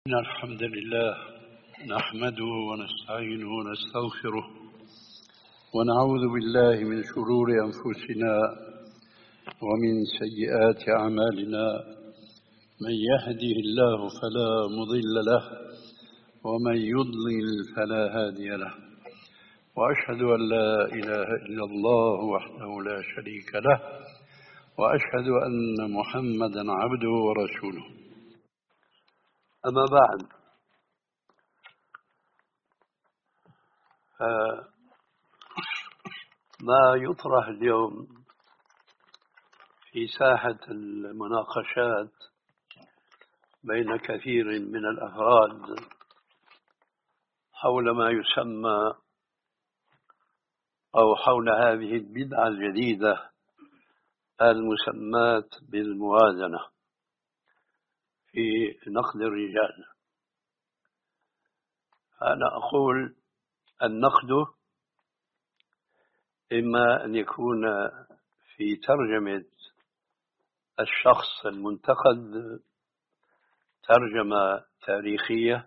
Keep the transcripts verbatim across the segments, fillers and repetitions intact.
إن الحمد لله نحمده ونستعينه ونستغفره ونعوذ بالله من شرور أنفسنا ومن سيئات أعمالنا. من يهده الله فلا مضل له ومن يضلل فلا هادي له، وأشهد أن لا إله إلا الله وحده لا شريك له، وأشهد أن محمدا عبده ورسوله. أما بعد، ما يطرح اليوم في ساحة المناقشات بين كثير من الأفراد حول ما يسمى أو حول هذه البدعة الجديدة المسماة بالموازنة في نقد الرجال. أنا أقول النقد إما أن يكون في ترجمة الشخص المنتقد ترجمة تاريخية،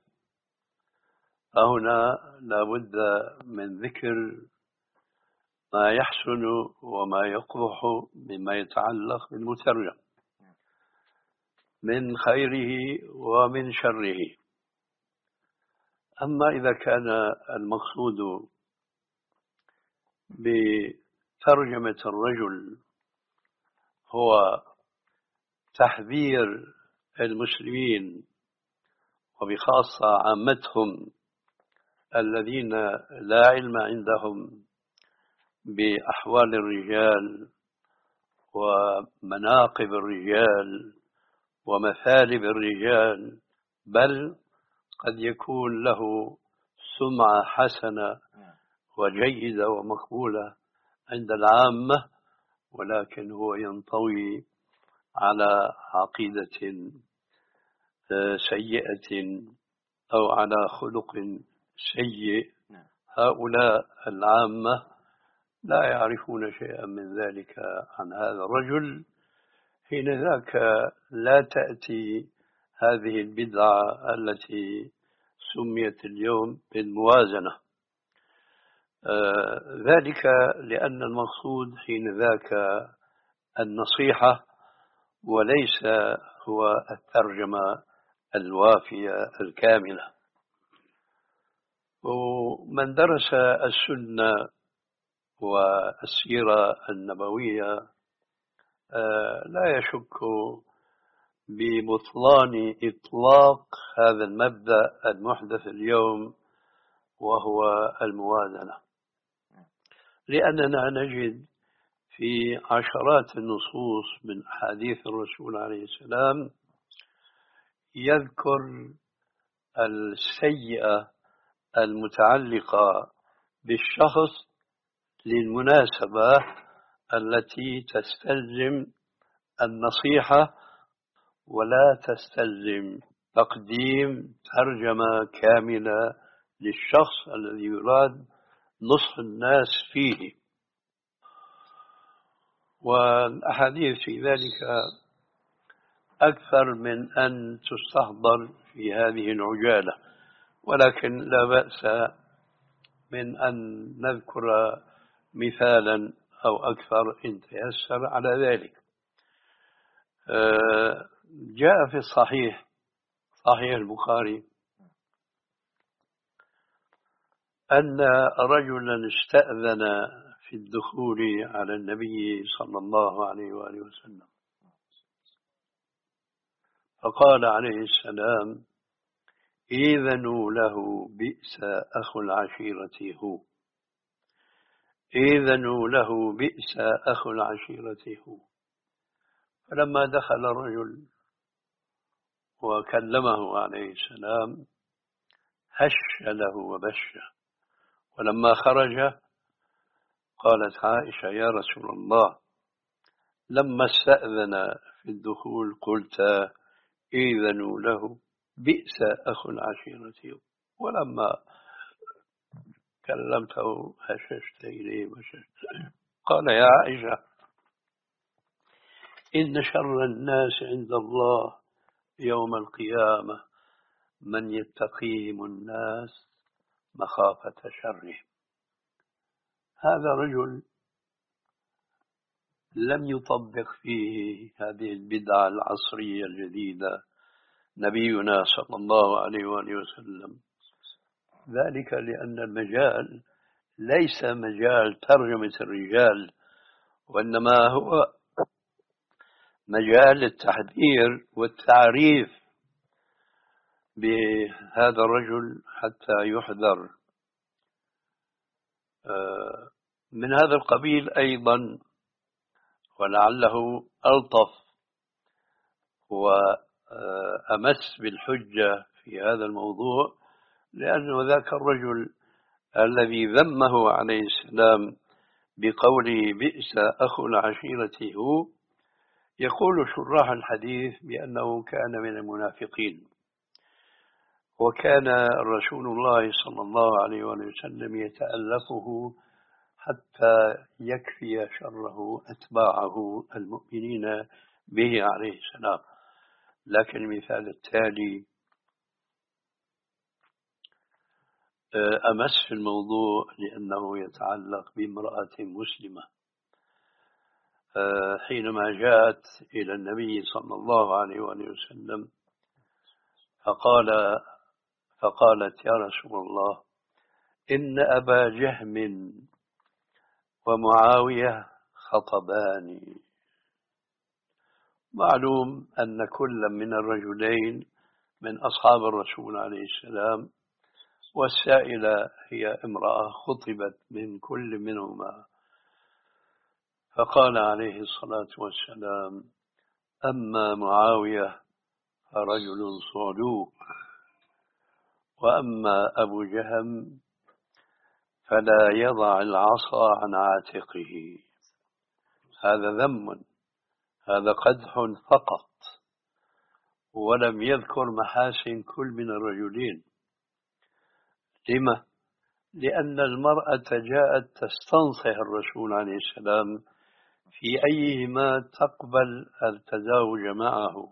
فهنا لا بد من ذكر ما يحسن وما يقبح مما يتعلق بالمترجم من خيره ومن شره. أما إذا كان المقصود بترجمة الرجل هو تحذير المسلمين وبخاصة عامتهم الذين لا علم عندهم بأحوال الرجال ومناقب الرجال ومثالب الرجال، بل قد يكون له سمعة حسنة وجيدة ومقبولة عند العامة، ولكن هو ينطوي على عقيدة سيئة أو على خلق سيء. هؤلاء العامة لا يعرفون شيئا من ذلك عن هذا الرجل، حين ذاك لا تأتي هذه البدعة التي سميت اليوم بالموازنة. آه ذلك لأن المقصود حين ذاك النصيحة وليس هو الترجمة الوافية الكاملة. ومن درس السنة والسيرة النبوية آه لا يشك ببطلان إطلاق هذا المبدأ المحدث اليوم وهو الموازنة، لأننا نجد في عشرات النصوص من أحاديث الرسول عليه السلام يذكر السيئة المتعلقة بالشخص للمناسبة التي تستلزم النصيحة ولا تستلزم تقديم ترجمة كاملة للشخص الذي يراد نصح الناس فيه. والأحاديث في ذلك أكثر من أن تستحضر في هذه العجالة، ولكن لا بأس من أن نذكر مثالا أو أكثر إن تيسر على ذلك. جاء في الصحيح صحيح البخاري أن رجلا استأذن في الدخول على النبي صلى الله عليه وآله وسلم، فقال عليه السلام: إذنوا له بئس أخو العشيرة هو إذنوا له بئس أخو العشيرة هو. فلما دخل الرجل وكلمه عليه السلام هش له وبشه، ولما خرج قالت عائشة: يا رسول الله، لما استأذن في الدخول قلت إذنوا له بئس أخو العشيرة، ولما كلمته هششت إليه وششت. قال: يا عائشة، إن شر الناس عند الله يوم القيامة من يتقيهم الناس مخافة شرهم. هذا رجل لم يطبق فيه هذه البدعة العصرية الجديدة نبينا صلى الله عليه وآله وسلم، ذلك لأن المجال ليس مجال ترجمة الرجال، وإنما هو مجال التحذير والتعريف بهذا الرجل حتى يحذر. من هذا القبيل أيضا، ولعله ألطف وأمس بالحجة في هذا الموضوع، لأنه ذاك الرجل الذي ذمه عليه السلام بقوله بئس أخو العشيرة هو، يقول شراح الحديث بأنه كان من المنافقين، وكان رسول الله صلى الله عليه وسلم يتألفه حتى يكفي شره أتباعه المؤمنين به عليه السلام. لكن المثال التالي أمس في الموضوع لأنه يتعلق بامرأة مسلمة حينما جاءت إلى النبي صلى الله عليه وسلم فقال فقالت يا رسول الله إن أبا جهم ومعاوية خطباني. معلوم أن كل من الرجلين من أصحاب الرسول عليه السلام، والسائلة هي امرأة خطبت من كل منهما. فقال عليه الصلاة والسلام أما معاوية فرجل صعلوك، وأما أبو جهم فلا يضع العصا عن عاتقه. هذا ذم، هذا قدح فقط، ولم يذكر محاسن كل من الرجلين. لما؟ لأن المرأة جاءت تستنصح الرسول عليه السلام في أيهما تقبل التزاوج معه،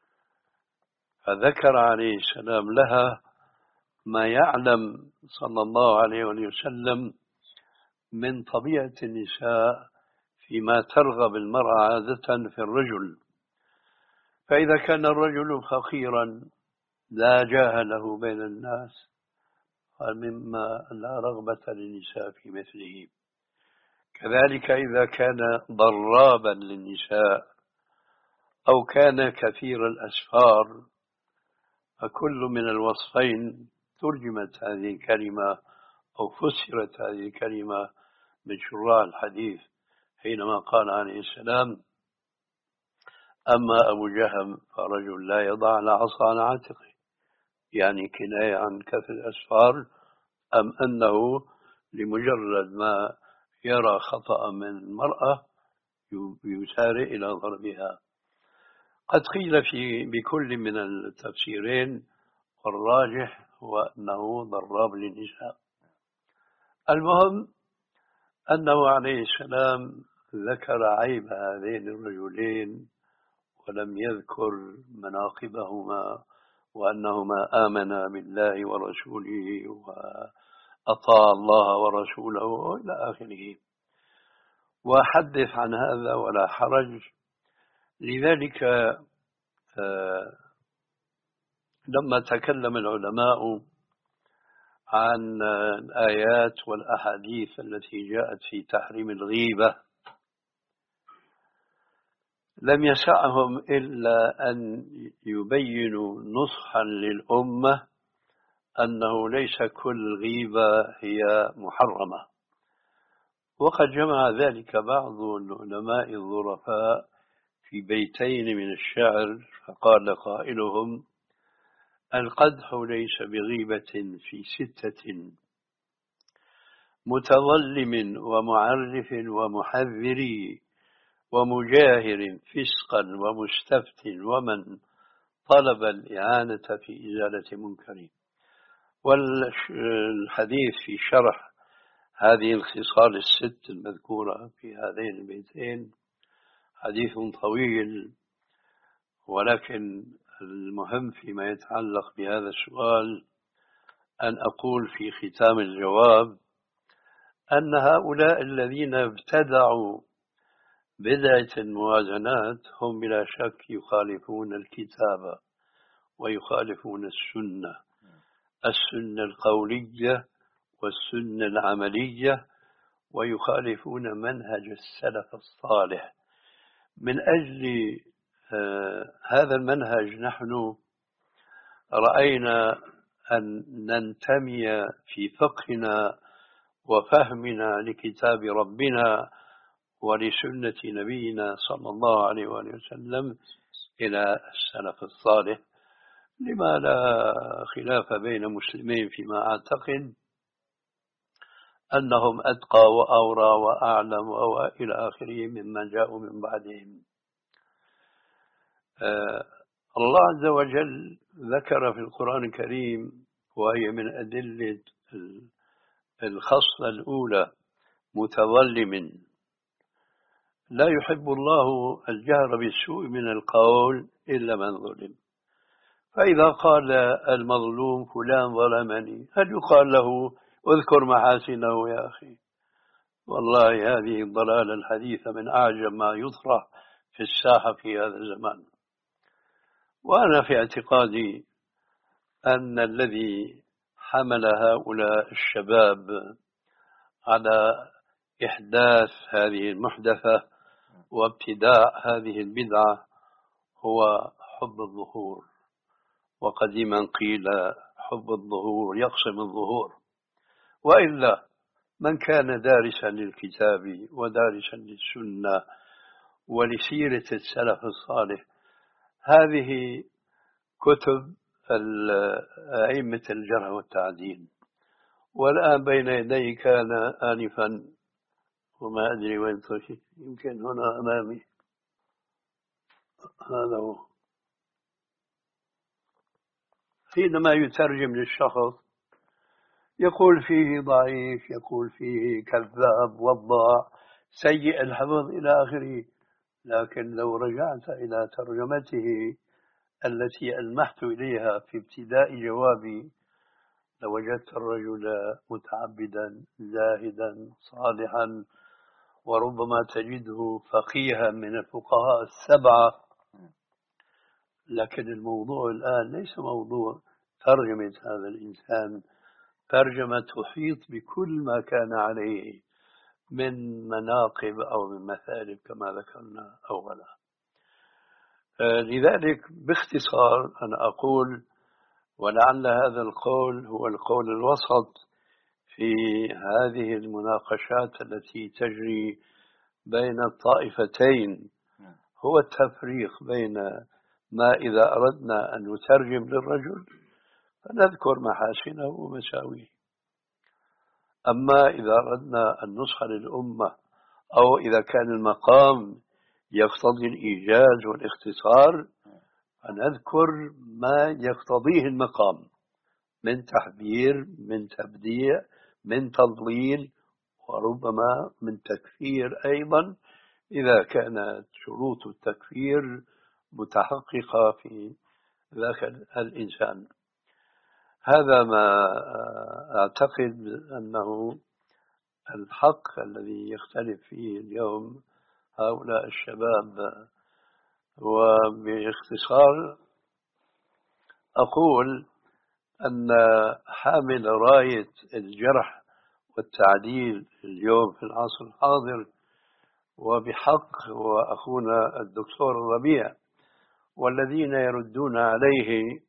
فذكر عليه السلام لها ما يعلم صلى الله عليه وسلم من طبيعة النساء فيما ترغب المرأة عادة في الرجل. فإذا كان الرجل فقيرا لا جاه له بين الناس، مما لا رغبة للنساء في مثله. كذلك إذا كان ضرابا للنساء أو كان كثير الأسفار، فكل من الوصفين ترجمت هذه الكلمة أو فسرت هذه الكلمة من شراح الحديث حينما قال عليه السلام أما أبو جهم فرجل لا يضع العصا على عاتقه، يعني كناية عن كثر الأسفار، أم أنه لمجرد ما يرى خطأ من المرأة يسارع إلى ضربها. قد قيل في بكل من التفسيرين، والراجح هو أنه ضراب للنساء. المهم أنه عليه السلام ذكر عيب هذين الرجلين ولم يذكر مناقبهما، وأنهما آمنا بالله ورسوله وأطاع الله ورسوله إلى آخره، وحدث عن هذا ولا حرج. لذلك لما تكلم العلماء عن الآيات والأحاديث التي جاءت في تحريم الغيبة، لم يسعهم إلا أن يبينوا نصحا للأمة أنه ليس كل غيبة هي محرمة. وقد جمع ذلك بعض العلماء الظرفاء في بيتين من الشعر، فقال قائلهم القدح ليس بغيبة في ستة متظلم ومعرف ومحذر ومجاهر فسقا ومستفت ومن طلب الإعانة في إزالة منكر. والحديث في شرح هذه الخصال الست المذكورة في هذين البيتين حديث طويل، ولكن المهم فيما يتعلق بهذا السؤال أن أقول في ختام الجواب أن هؤلاء الذين ابتدعوا بدعة الموازنات هم بلا شك يخالفون الكتاب ويخالفون السنة السنة القولية والسنة العملية، ويخالفون منهج السلف الصالح. من أجل آه هذا المنهج نحن رأينا أن ننتمي في فقهنا وفهمنا لكتاب ربنا ولسنة نبينا صلى الله عليه وآله وسلم إلى السلف الصالح، لما لا خلاف بين مسلمين فيما أعتقد أنهم أتقى وأورى وأعلم وإلى آخره ممن جاءوا من بعدهم. آه الله عز وجل ذكر في القرآن الكريم، وهي من أدلة الخصلة الأولى، متظلم لا يحب الله الجهر بالسوء من القول إلا من ظلم. فإذا قال المظلوم فلان ظلمني، هل يقال له اذكر محاسنه يا أخي؟ والله هذه الضلالة الحديثة من أعجب ما يطرح في الساحة في هذا الزمان. وأنا في اعتقادي أن الذي حمل هؤلاء الشباب على إحداث هذه المحدثة وابتداء هذه البدعة هو حب الظهور، وقديما قيل حب الظهور يقسم الظهور. وإلا من كان دارسا للكتاب ودارسا للسنة ولسيرة السلف الصالح، هذه كتب أئمة الجرح والتعديل، والآن بين يدي كان آنفا وما أدري وين تركت، يمكن هنا أمامي، هذا هو. حينما يترجم للشخص يقول فيه ضعيف، يقول فيه كذاب وضاع سيء الحفظ إلى آخره، لكن لو رجعت إلى ترجمته التي ألمحت إليها في ابتداء جوابي لوجدت الرجل متعبدا زاهدا صالحا، وربما تجده فقيها من الفقهاء السبعة. لكن الموضوع الآن ليس موضوع ترجمة هذا الإنسان، ترجمة تحيط بكل ما كان عليه من مناقب أو من مثالب كما ذكرنا أولا. لذلك باختصار أنا أقول، ولعل هذا القول هو القول الوسط في هذه المناقشات التي تجري بين الطائفتين، هو التفريق بين ما إذا أردنا أن نترجم للرجل فنذكر محاسنه ومساويه، أما إذا أردنا أن نصح للأمة أو إذا كان المقام يقتضي الإيجاز والاختصار فنذكر ما يقتضيه المقام من تحذير، من تبديع، من تضليل، وربما من تكفير أيضا إذا كانت شروط التكفير متحققة في ذاك الإنسان. هذا ما أعتقد أنه الحق الذي يختلف فيه اليوم هؤلاء الشباب. وباختصار أقول أن حامل راية الجرح والتعديل اليوم في العصر الحاضر، وبحق هو أخونا الدكتور الربيع، والذين يردون عليه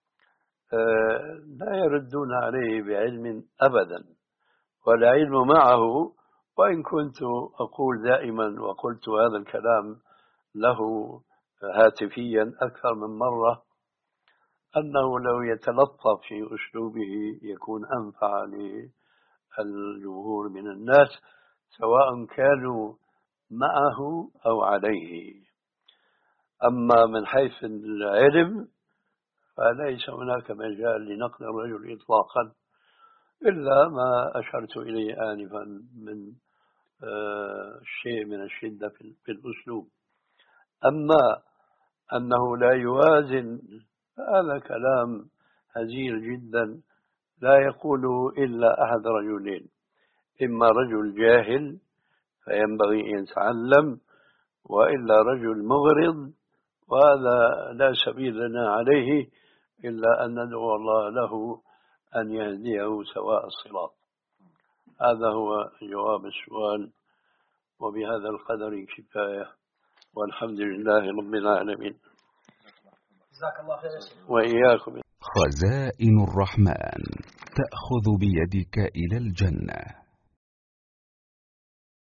لا يردون عليه بعلم أبدا، ولا علم معه. وإن كنت أقول دائما، وقلت هذا الكلام له هاتفيا أكثر من مرة، أنه لو يتلطف في أسلوبه يكون أنفع للجمهور من الناس سواء كانوا معه أو عليه. أما من حيث العلم فليس هناك مجال لنقد الرجل إطلاقا، إلا ما أشرت إليه آنفا من شيء من الشدة في الأسلوب. أما أنه لا يوازن، هذا كلام هزيل جدا لا يقوله إلا أحد رجلين: إما رجل جاهل فينبغي أن يتعلم، وإلا رجل مغرض، وهذا لا سبيل لنا عليه إلا أن ندعو الله له أن يهديه سواء الصراط. هذا هو جواب السؤال، وبهذا القدر كفاية، والحمد لله رب العالمين. جزاك الله خير. وإياكم. خزائن الرحمن تأخذ بيدك إلى الجنة.